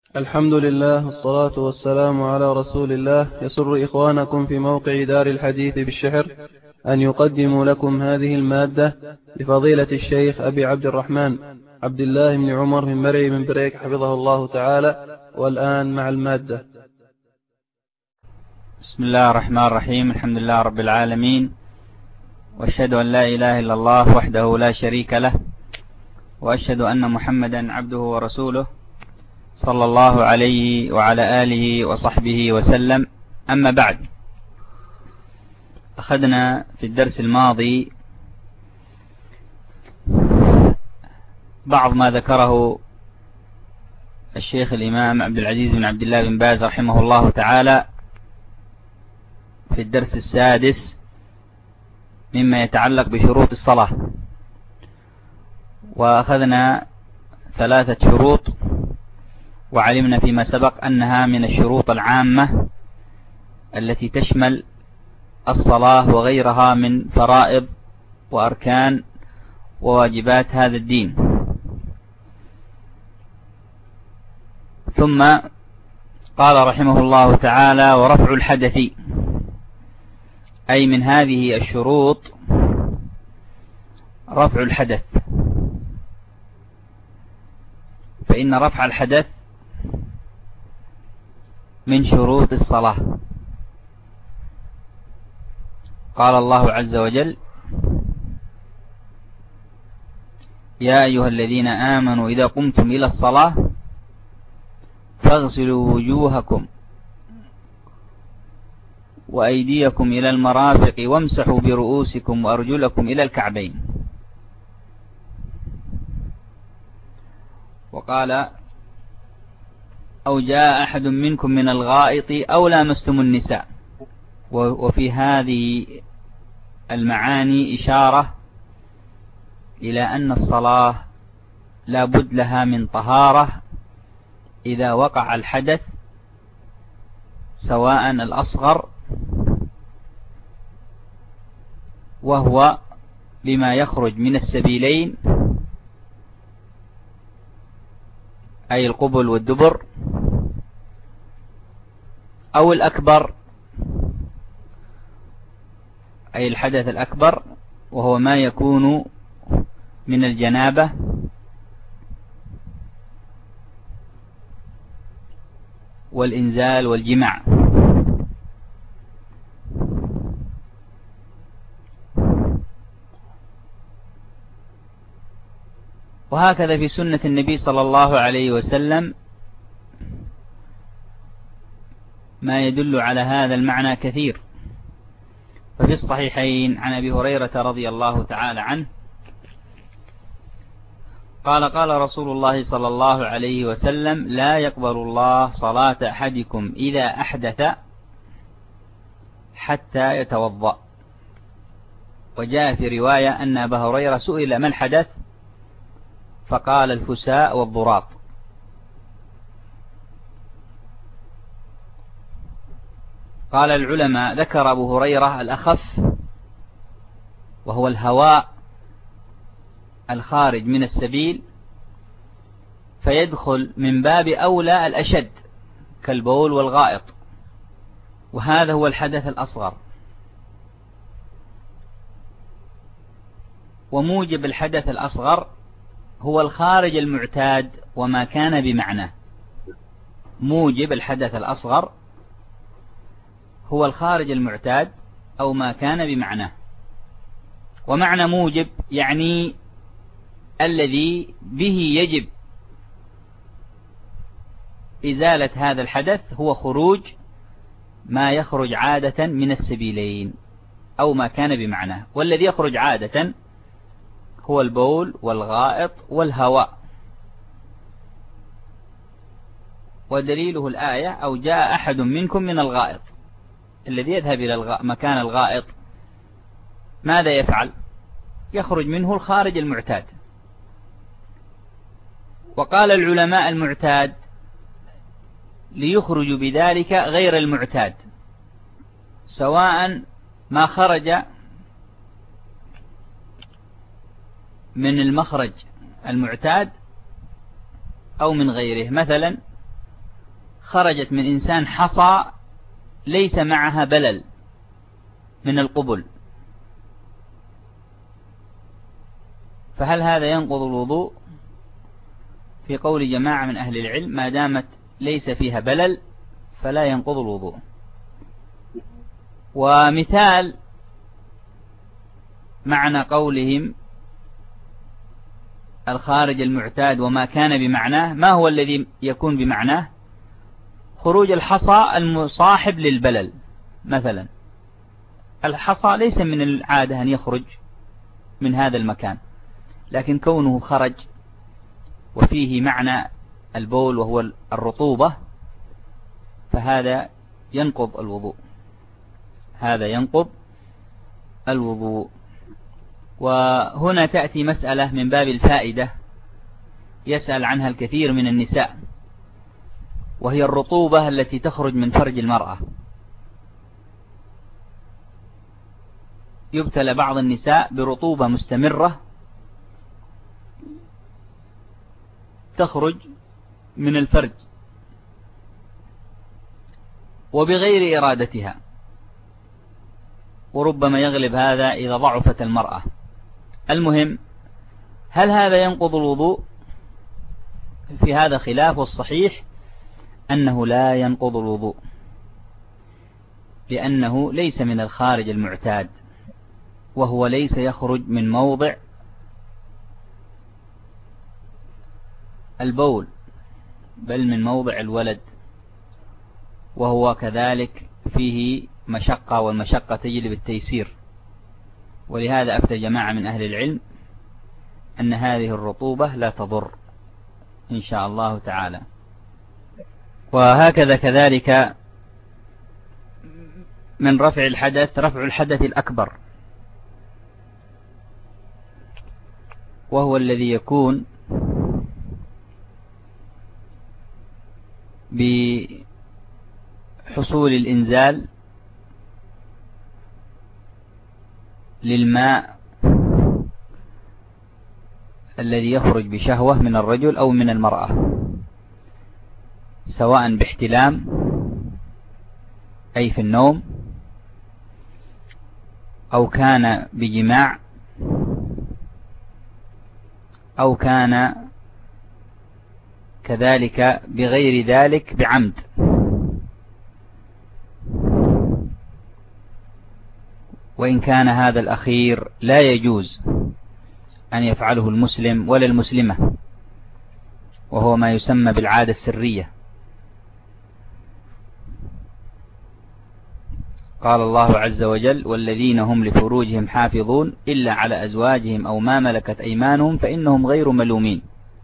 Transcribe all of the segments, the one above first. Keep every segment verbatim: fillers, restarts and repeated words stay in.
الحمد لله والصلاة والسلام على رسول الله. يسر إخوانكم في موقع دار الحديث بالشحر أن يقدموا لكم هذه المادة لفضيلة الشيخ أبي عبد الرحمن عبد الله بن عمر من مرعي من بريك حفظه الله تعالى. والآن مع المادة. بسم الله الرحمن الرحيم. الحمد لله رب العالمين، وأشهد أن لا إله إلا الله وحده لا شريك له، وأشهد أن محمدا عبده ورسوله صلى الله عليه وعلى آله وصحبه وسلم. أما بعد، أخذنا في الدرس الماضي بعض ما ذكره الشيخ الإمام عبد العزيز بن عبد الله بن باز رحمه الله تعالى في الدرس السادس مما يتعلق بشروط الصلاة، وأخذنا ثلاثة شروط، وعلمنا فيما سبق أنها من الشروط العامة التي تشمل الصلاة وغيرها من فرائض وأركان وواجبات هذا الدين. ثم قال رحمه الله تعالى: ورفع الحدث، أي من هذه الشروط رفع الحدث، فإن رفع الحدث من شروط الصلاة. قال الله عز وجل: يا أيها الذين آمنوا إذا قمتم إلى الصلاة فاغسلوا وجوهكم وأيديكم إلى المرافق وامسحوا برؤوسكم وأرجلكم إلى الكعبين. وقال: أو جاء أحد منكم من الغائط أو لامستم النساء. وفي هذه المعاني إشارة إلى أن الصلاة لا بد لها من طهارة إذا وقع الحدث، سواء الأصغر وهو بما يخرج من السبيلين أي القبل والدبر، أو الأكبر أي الحدث الأكبر وهو ما يكون من الجنابة والإنزال والجماع. وهكذا في سنة النبي صلى الله عليه وسلم ما يدل على هذا المعنى كثير. ففي الصحيحين عن أبي هريرة رضي الله تعالى عنه قال: قال رسول الله صلى الله عليه وسلم: لا يقبل الله صلاة أحدكم إذا أحدث حتى يتوضأ. وجاء في رواية أن أبا هريرة سئل: ما الحدث؟ فقال: الفساء والضراط. قال العلماء: ذكر أبو هريرة الأخف وهو الهواء الخارج من السبيل، فيدخل من باب أولى الأشد كالبول والغائط، وهذا هو الحدث الأصغر. وموجب الحدث الأصغر هو الخارج المعتاد وما كان بمعناه. موجب الحدث الأصغر هو الخارج المعتاد أو ما كان بمعناه. ومعنى موجب يعني الذي به يجب إزالة هذا الحدث هو خروج ما يخرج عادة من السبيلين أو ما كان بمعناه. والذي يخرج عادة هو البول والغائط والهواء. ودليله الآية: أو جاء أحد منكم من الغائط. الذي يذهب إلى الغ... مكان الغائط ماذا يفعل؟ يخرج منه الخارج المعتاد. وقال العلماء: المعتاد ليخرج بذلك غير المعتاد، سواء ما خرج من المخرج المعتاد أو من غيره. مثلا خرجت من إنسان حصى ليس معها بلل من القبل، فهل هذا ينقض الوضوء؟ في قول جماعة من أهل العلم ما دامت ليس فيها بلل فلا ينقض الوضوء. ومثال معنى قولهم الخارج المعتاد وما كان بمعناه، ما هو الذي يكون بمعناه؟ خروج الحصى المصاحب للبلل. مثلا الحصى ليس من العادة أن يخرج من هذا المكان، لكن كونه خرج وفيه معنى البول وهو الرطوبة فهذا ينقض الوضوء، هذا ينقض الوضوء. وهنا تأتي مسألة من باب الفائدة يسأل عنها الكثير من النساء، وهي الرطوبة التي تخرج من فرج المرأة. يبتلى بعض النساء برطوبة مستمرة تخرج من الفرج وبغير إرادتها، وربما يغلب هذا إذا ضعفت المرأة. المهم، هل هذا ينقض الوضوء؟ في هذا خلاف، والصحيح أنه لا ينقض الوضوء، لأنه ليس من الخارج المعتاد، وهو ليس يخرج من موضع البول بل من موضع الولد، وهو كذلك فيه مشقة، والمشقة تجلب التيسير. ولهذا أفتى جماعة من أهل العلم أن هذه الرطوبة لا تضر إن شاء الله تعالى. وهكذا كذلك من رفع الحدث رفع الحدث الأكبر، وهو الذي يكون بحصول الإنزال للماء الذي يخرج بشهوة من الرجل أو من المرأة، سواء باحتلام أي في النوم، أو كان بجماع، أو كان كذلك بغير ذلك بعمد. وإن كان هذا الأخير لا يجوز أن يفعله المسلم ولا المسلمة، وهو ما يسمى بالعادة السرية. قال الله عز وجل: والذين هم لفروجهم حافظون إلا على أزواجهم أو ما ملكت أيمانهم فإنهم غير ملومين،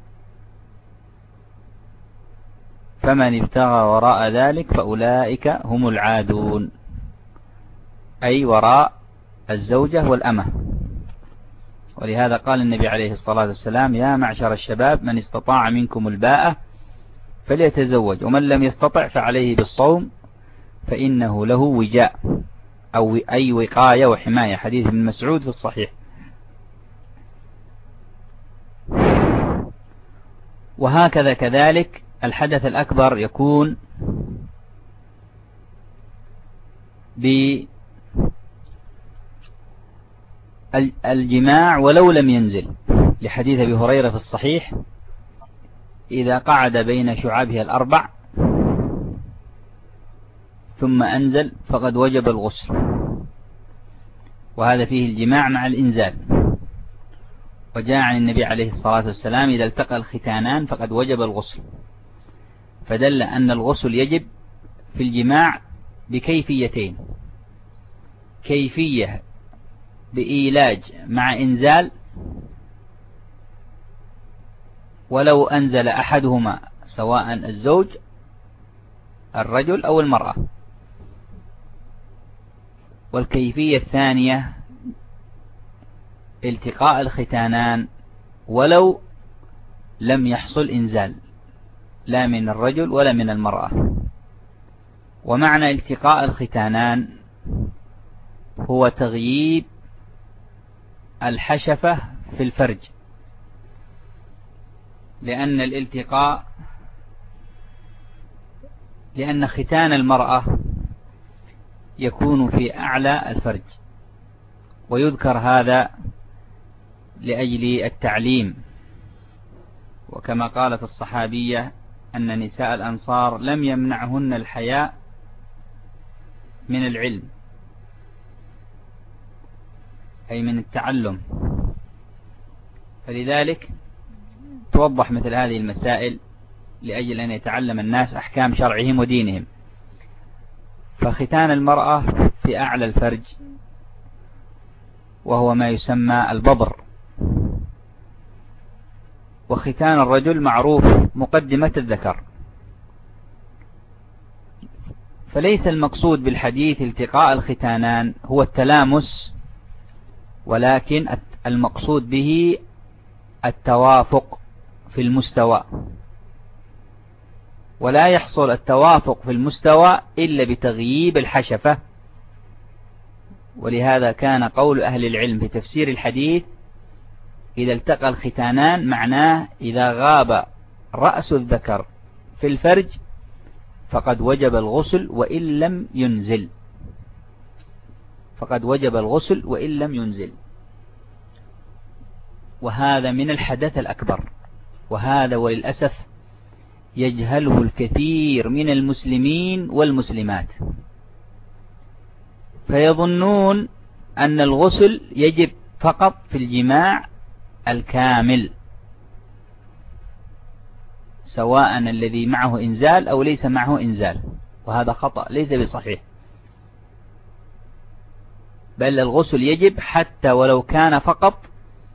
فمن ابتغى وراء ذلك فأولئك هم العادون، أي وراء الزوجة والأمة. ولهذا قال النبي عليه الصلاة والسلام: يا معشر الشباب من استطاع منكم الباءة فليتزوج، ومن لم يستطع فعليه بالصوم فإنه له وجاء، أو أي وقاية وحماية، حديث ابن مسعود في الصحيح. وهكذا كذلك الحدث الأكبر يكون بالجماع ولو لم ينزل، لحديث أبي هريرة في الصحيح: إذا قعد بين شعابها الأربع ثم أنزل فقد وجب الغسل. وهذا فيه الجماع مع الإنزال. وجاء عن النبي عليه الصلاة والسلام: إذا التقى الختانان فقد وجب الغسل. فدل أن الغسل يجب في الجماع بكيفيتين: كيفية بإيلاج مع إنزال، ولو أنزل أحدهما سواء الزوج الرجل أو المرأة. والكيفية الثانية التقاء الختانان ولو لم يحصل إنزال لا من الرجل ولا من المرأة. ومعنى التقاء الختانان هو تغييب الحشفة في الفرج، لأن الالتقاء لأن ختان المرأة يكون في أعلى الفرج، ويذكر هذا لأجل التعليم. وكما قالت الصحابية أن نساء الأنصار لم يمنعهن الحياء من العلم، أي من التعلم، فلذلك توضح مثل هذه المسائل لأجل أن يتعلم الناس أحكام شرعهم ودينهم. فختان المرأة في أعلى الفرج، وهو ما يسمى البضر. وختان الرجل معروف مقدمة الذكر، فليس المقصود بالحديث التقاء الختانان هو التلامس، ولكن المقصود به التوافق في المستوى، ولا يحصل التوافق في المستوى إلا بتغييب الحشفة. ولهذا كان قول أهل العلم في تفسير الحديث إذا التقى الختانان معناه إذا غاب رأس الذكر في الفرج فقد وجب الغسل وإن لم ينزل، فقد وجب الغسل وإن لم ينزل. وهذا من الحدث الأكبر، وهذا وللأسف يجهله الكثير من المسلمين والمسلمات، فيظنون أن الغسل يجب فقط في الجماع الكامل، سواء الذي معه إنزال أو ليس معه إنزال، وهذا خطأ ليس بصحيح. بل الغسل يجب حتى ولو كان فقط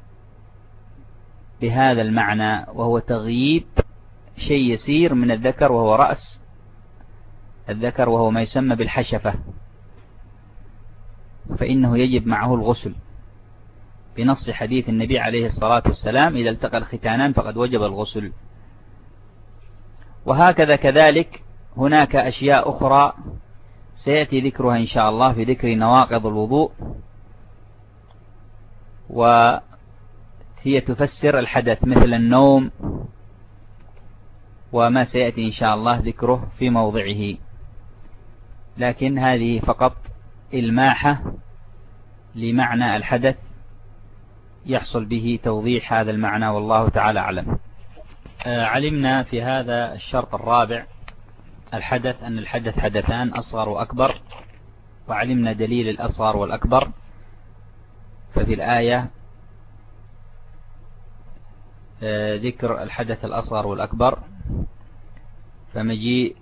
بهذا المعنى، وهو تغييب شيء يسير من الذكر وهو رأس الذكر، وهو ما يسمى بالحشفة، فإنه يجب معه الغسل بنص حديث النبي عليه الصلاة والسلام إذا التقى الختانان فقد وجب الغسل. وهكذا كذلك هناك أشياء أخرى سيأتي ذكرها إن شاء الله في ذكر نواقض الوضوء، وهي تفسر الحدث مثل النوم، وما سيأتي إن شاء الله ذكره في موضعه، لكن هذه فقط إلماحة لمعنى الحدث يحصل به توضيح هذا المعنى، والله تعالى أعلم. علمنا في هذا الشرط الرابع الحدث أن الحدث حدثان أصغر وأكبر، وعلمنا دليل الأصغر والأكبر. ففي الآية ذكر الحدث الأصغر والأكبر، فمجيء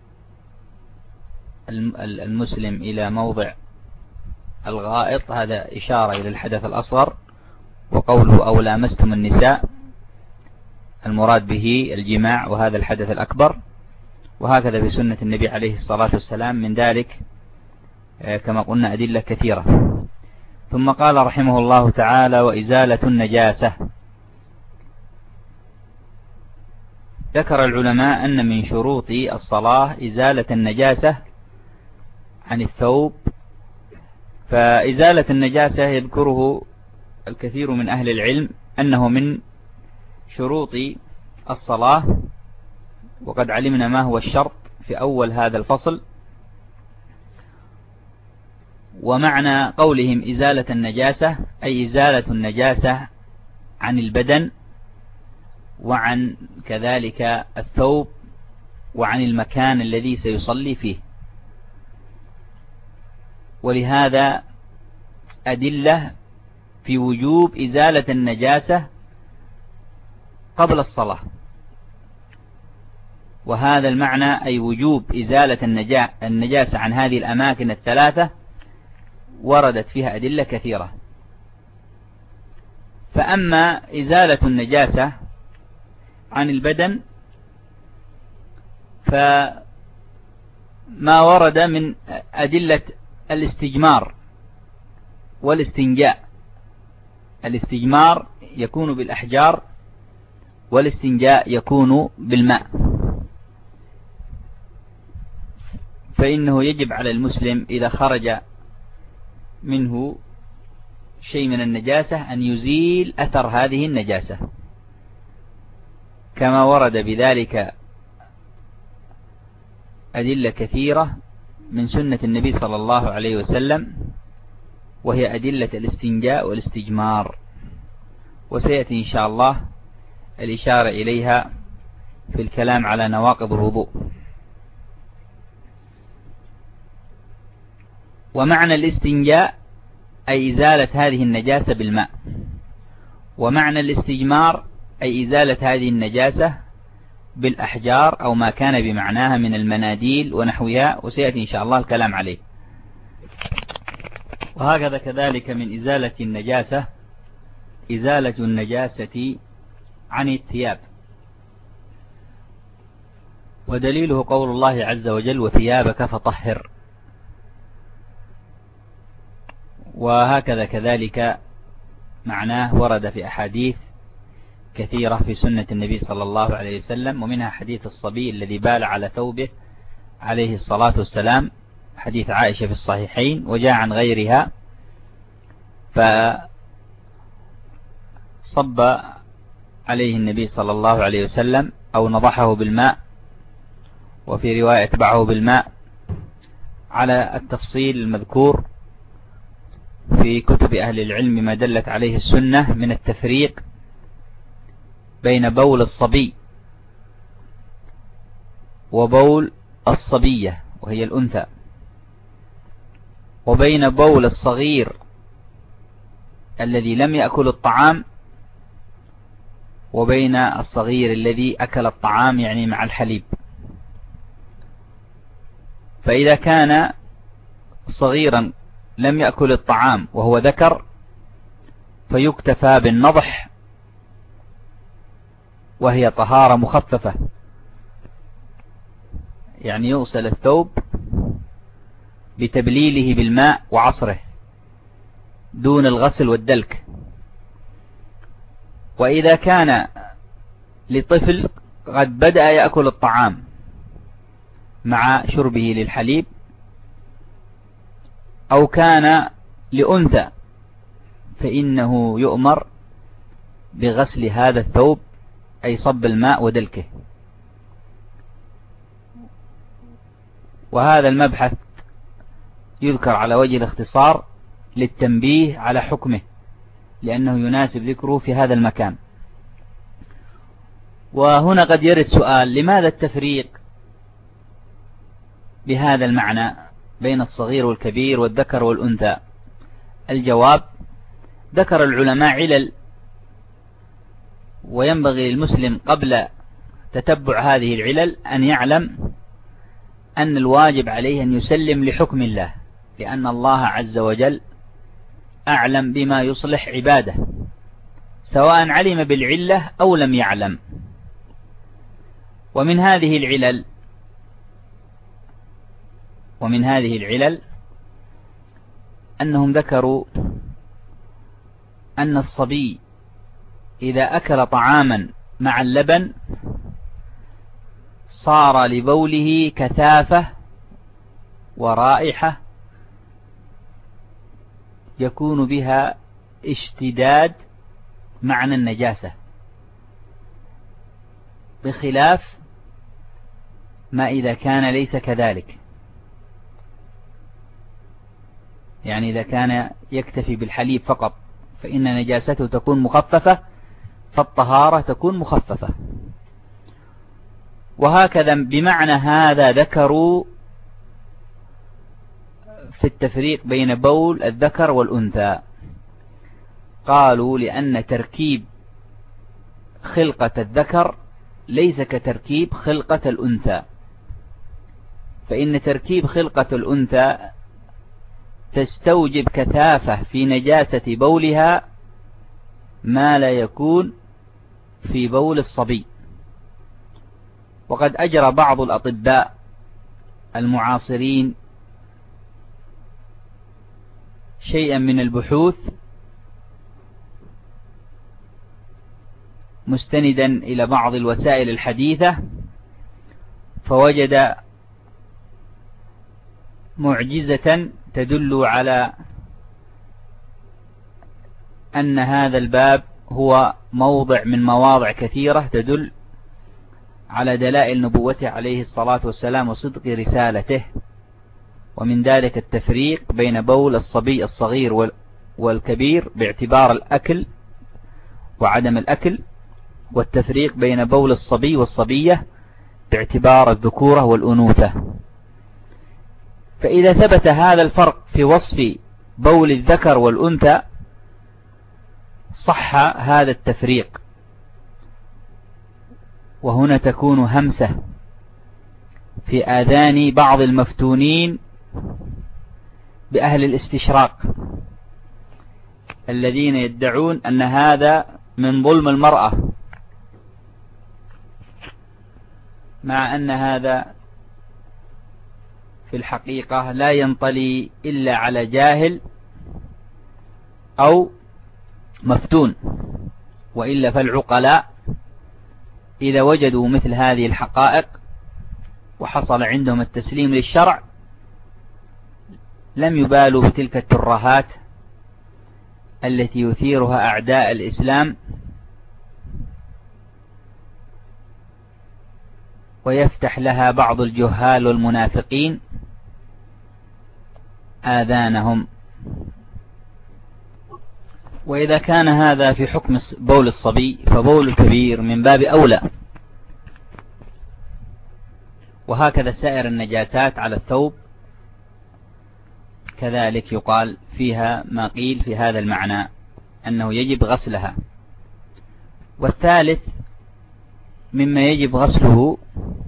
المسلم إلى موضع الغائط هذا إشارة إلى الحدث الأصغر، وقوله أو لامستم النساء المراد به الجماع، وهذا الحدث الأكبر. وهكذا في سنة النبي عليه الصلاة والسلام من ذلك كما قلنا أدلة كثيرة. ثم قال رحمه الله تعالى وإزالة النجاسة. ذكر العلماء أن من شروط الصلاة إزالة النجاسة عن الثوب، فإزالة النجاسة يذكره الكثير من أهل العلم أنه من شروط الصلاة، وقد علمنا ما هو الشرط في أول هذا الفصل. ومعنى قولهم إزالة النجاسة أي إزالة النجاسة عن البدن، وعن كذلك الثوب، وعن المكان الذي سيصلي فيه. ولهذا أدلة في وجوب إزالة النجاسة قبل الصلاة، وهذا المعنى أي وجوب إزالة النجاسة عن هذه الأماكن الثلاثة وردت فيها أدلة كثيرة. فأما إزالة النجاسة عن البدن فما ورد من أدلة الاستجمار والاستنجاء. الاستجمار يكون بالأحجار، والاستنجاء يكون بالماء. فإنه يجب على المسلم إذا خرج منه شيء من النجاسة أن يزيل أثر هذه النجاسة، كما ورد بذلك أدلة كثيرة من سنة النبي صلى الله عليه وسلم، وهي أدلة الاستنجاء والاستجمار، وسيأتي إن شاء الله الإشارة إليها في الكلام على نواقض الوضوء. ومعنى الاستنجاء أي إزالة هذه النجاسة بالماء، ومعنى الاستجمار أي إزالة هذه النجاسة بالأحجار أو ما كان بمعناها من المناديل ونحوها، وسيأتي إن شاء الله الكلام عليه. وهكذا كذلك من إزالة النجاسة إزالة النجاسة عن الثياب، ودليله قول الله عز وجل وثيابك فطهر. وهكذا كذلك معناه ورد في أحاديث كثيرة في سنة النبي صلى الله عليه وسلم، ومنها حديث الصبي الذي بال على ثوبه عليه الصلاة والسلام، حديث عائشة في الصحيحين، وجاء عن غيرها فصب عليه النبي صلى الله عليه وسلم أو نضحه بالماء، وفي رواية اتبعه بالماء، على التفصيل المذكور في كتب أهل العلم ما دلت عليه السنة من التفريق بين بول الصبي وبول الصبية وهي الأنثى، وبين بول الصغير الذي لم يأكل الطعام وبين الصغير الذي أكل الطعام يعني مع الحليب. فإذا كان صغيرا لم يأكل الطعام وهو ذكر فيكتفى بالنضح، وهي طهارة مخففة، يعني يغسل الثوب بتبليله بالماء وعصره دون الغسل والدلك. وإذا كان لطفل قد بدأ يأكل الطعام مع شربه للحليب، أو كان لأنثى، فإنه يؤمر بغسل هذا الثوب أي صب الماء ودلكه. وهذا المبحث يذكر على وجه الاختصار للتنبيه على حكمه، لأنه يناسب ذكره في هذا المكان. وهنا قد يرد سؤال: لماذا التفريق بهذا المعنى بين الصغير والكبير والذكر والأنثى؟ الجواب: ذكر العلماء علل، وينبغي للمسلم قبل تتبع هذه العلل أن يعلم أن الواجب عليه أن يسلم لحكم الله، لأن الله عز وجل أعلم بما يصلح عباده، سواء علم بالعلة أو لم يعلم. ومن هذه العلل ومن هذه العلل أنهم ذكروا أن الصبي إذا أكل طعاما مع اللبن صار لبوله كثافة ورائحة يكون بها اشتداد معنى النجاسة، بخلاف ما إذا كان ليس كذلك. يعني إذا كان يكتفي بالحليب فقط فإن نجاسته تكون مخففة، فالطهارة تكون مخففة. وهكذا بمعنى هذا ذكروا في التفريق بين بول الذكر والأنثى، قالوا لأن تركيب خلقة الذكر ليس كتركيب خلقة الأنثى، فإن تركيب خلقة الأنثى تستوجب كثافة في نجاسة بولها ما لا يكون في بول الصبي. وقد أجرى بعض الأطباء المعاصرين شيئا من البحوث مستندا إلى بعض الوسائل الحديثة، فوجد معجزة تدل على أن هذا الباب هو موضع من مواضع كثيرة تدل على دلائل نبوته عليه الصلاة والسلام وصدق رسالته. ومن ذلك التفريق بين بول الصبي الصغير والكبير باعتبار الأكل وعدم الأكل، والتفريق بين بول الصبي والصبية باعتبار الذكورة والأنوثة. فإذا ثبت هذا الفرق في وصف بول الذكر والأنثى صح هذا التفريق. وهنا تكون همسة في آذان بعض المفتونين بأهل الاستشراق الذين يدعون أن هذا من ظلم المرأة، مع أن هذا في الحقيقة لا ينطلي إلا على جاهل أو مفتون، وإلا فالعقلاء إذا وجدوا مثل هذه الحقائق وحصل عندهم التسليم للشرع لم يبالوا بتلك الترهات التي يثيرها أعداء الإسلام ويفتح لها بعض الجهال والمنافقين آذانهم. وإذا كان هذا في حكم بول الصبي فبول الكبير من باب أولى. وهكذا سائر النجاسات على الثوب كذلك يقال فيها ما قيل في هذا المعنى أنه يجب غسلها. والثالث مما يجب غسله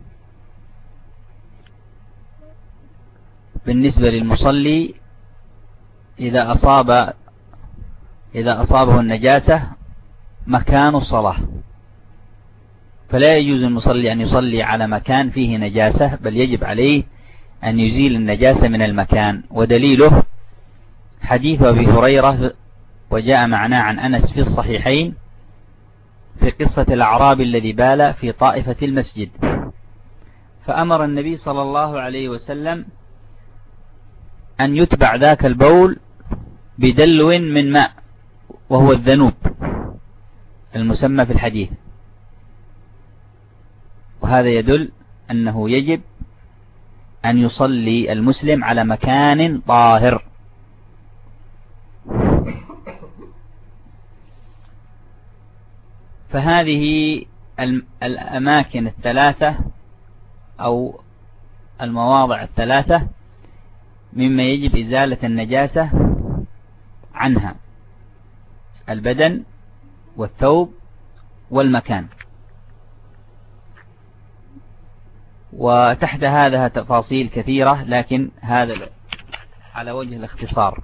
بالنسبة للمصلي إذا أصاب إذا أصابه النجاسة مكان الصلاة، فلا يجوز المصلي أن يصلي على مكان فيه نجاسة، بل يجب عليه أن يزيل النجاسة من المكان. ودليله حديث أبي هريرة وجاء معناه عن أنس في الصحيحين في قصة الأعرابي الذي بال في طائفة المسجد، فأمر النبي صلى الله عليه وسلم أن يتبع ذاك البول بدلو من ماء وهو الذنوب المسمى في الحديث. وهذا يدل أنه يجب أن يصلي المسلم على مكان طاهر. فهذه الأماكن الثلاثة أو المواضع الثلاثة مما يجب إزالة النجاسة عنها: البدن والثوب والمكان. وتحت هذا تفاصيل كثيرة، لكن هذا على وجه الاختصار.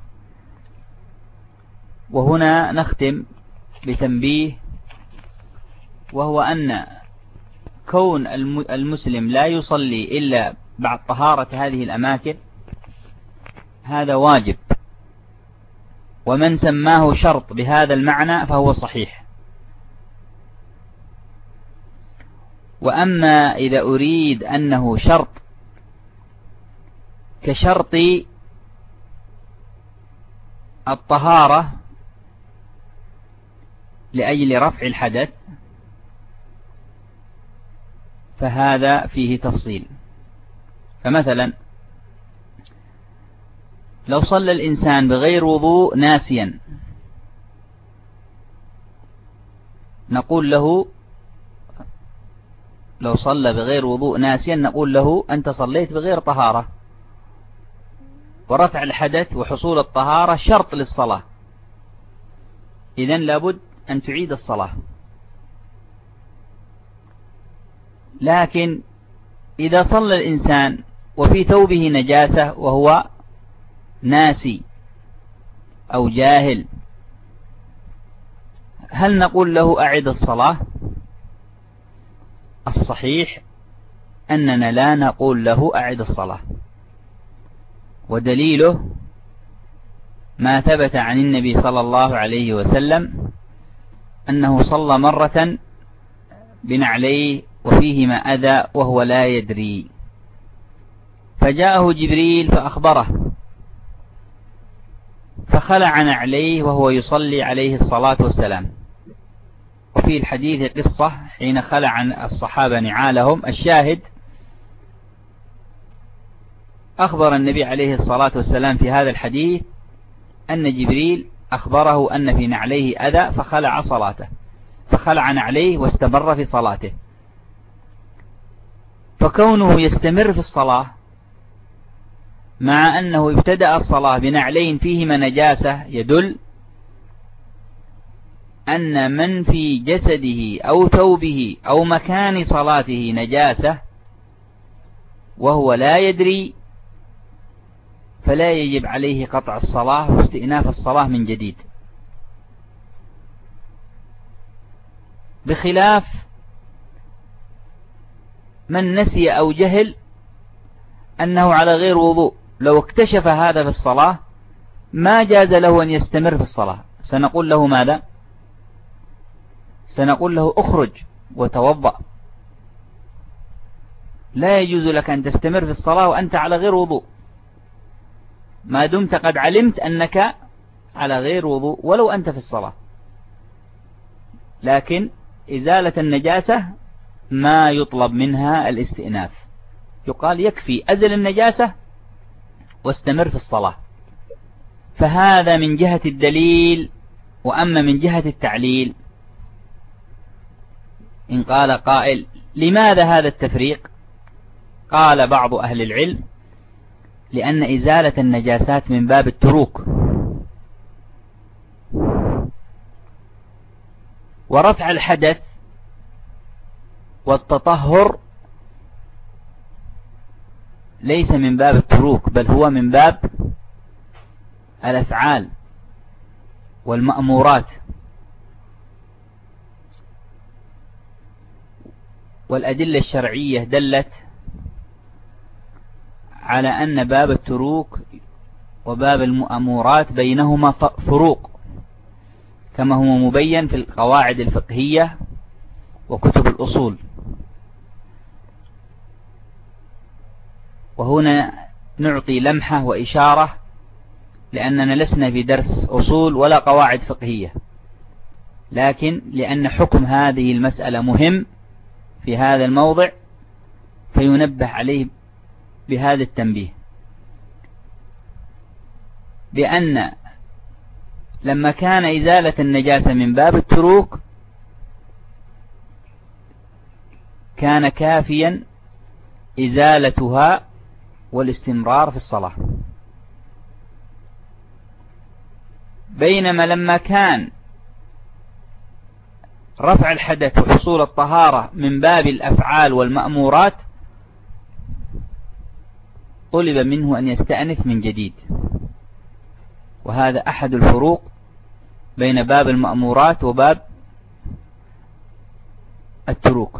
وهنا نختم بتنبيه، وهو أن كون المسلم لا يصلي إلا بعد طهارة هذه الأماكن هذا واجب، ومن سماه شرط بهذا المعنى فهو صحيح. وأما إذا أريد أنه شرط كشرط الطهارة لأجل رفع الحدث فهذا فيه تفصيل. فمثلا لو صلى الإنسان بغير وضوء ناسيا نقول له لو صلى بغير وضوء ناسيا نقول له أنت صليت بغير طهارة، ورفع الحدث وحصول الطهارة شرط للصلاة، إذن لابد أن تعيد الصلاة. لكن إذا صلى الإنسان وفي ثوبه نجاسة وهو ناسي أو جاهل، هل نقول له أعد الصلاة؟ الصحيح أننا لا نقول له أعد الصلاة، ودليله ما ثبت عن النبي صلى الله عليه وسلم أنه صلى مرة بنعليه وفيهما أذى وهو لا يدري، فجاءه جبريل فأخبره فخلع نعليه وهو يصلي عليه الصلاة والسلام، وفي الحديث قصة حين خلع عن الصحابة نعالهم. الشاهد أخبر النبي عليه الصلاة والسلام في هذا الحديث أن جبريل أخبره أن في نعليه أذى فخلع صلاته فخلع نعليه واستمر في صلاته. فكونه يستمر في الصلاة مع أنه ابتدأ الصلاة بنعلين فيهما نجاسة يدل أن من في جسده أو ثوبه أو مكان صلاته نجاسة وهو لا يدري فلا يجب عليه قطع الصلاة واستئناف الصلاة من جديد، بخلاف من نسي أو جهل أنه على غير وضوء. لو اكتشف هذا في الصلاة ما جاز له أن يستمر في الصلاة. سنقول له ماذا؟ سنقول له اخرج وتوضأ، لا يجوز لك أن تستمر في الصلاة وأنت على غير وضوء ما دمت قد علمت أنك على غير وضوء ولو أنت في الصلاة. لكن إزالة النجاسة ما يطلب منها الاستئناف، يقال يكفي أزل النجاسة واستمر في الصلاة. فهذا من جهة الدليل. وأما من جهة التعليل إن قال قائل لماذا هذا التفريق؟ قال بعض أهل العلم لأن إزالة النجاسات من باب التروك، ورفع الحدث والتطهر ليس من باب التروك بل هو من باب الأفعال والمأمورات. والأدلة الشرعية دلت على أن باب التروك وباب المأمورات بينهما فروق كما هو مبين في القواعد الفقهية وكتب الأصول. وهنا نعطي لمحة وإشارة لأننا لسنا في درس أصول ولا قواعد فقهية، لكن لأن حكم هذه المسألة مهم في هذا الموضع فينبه عليه بهذا التنبيه، بأن لما كان إزالة النجاسة من باب التروك كان كافيا إزالتها والاستمرار في الصلاة، بينما لما كان رفع الحدث وحصول الطهارة من باب الأفعال والمأمورات طلب منه أن يستأنف من جديد. وهذا أحد الفروق بين باب المأمورات وباب التروك،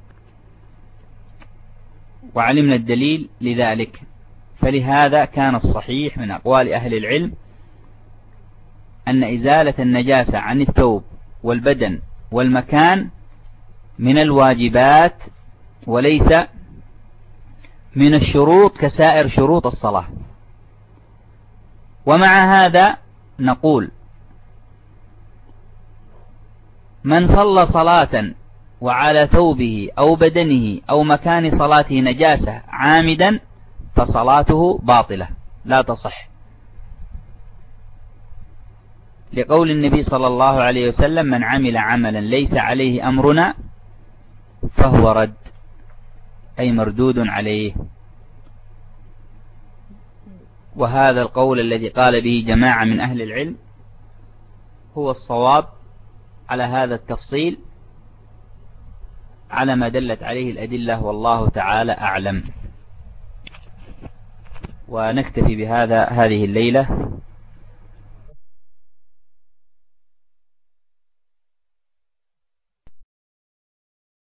وعلمنا الدليل لذلك. فلهذا كان الصحيح من أقوال أهل العلم أن إزالة النجاسة عن الثوب والبدن والمكان من الواجبات وليس من الشروط كسائر شروط الصلاة. ومع هذا نقول من صلى صلاة وعلى ثوبه أو بدنه أو مكان صلاته نجاسة عامدا فصلاته باطلة لا تصح، لقول النبي صلى الله عليه وسلم من عمل عملا ليس عليه أمرنا فهو رد، أي مردود عليه. وهذا القول الذي قال به جماعة من أهل العلم هو الصواب على هذا التفصيل على ما دلت عليه الأدلة، والله تعالى أعلم. ونكتفي بهذا هذه الليلة.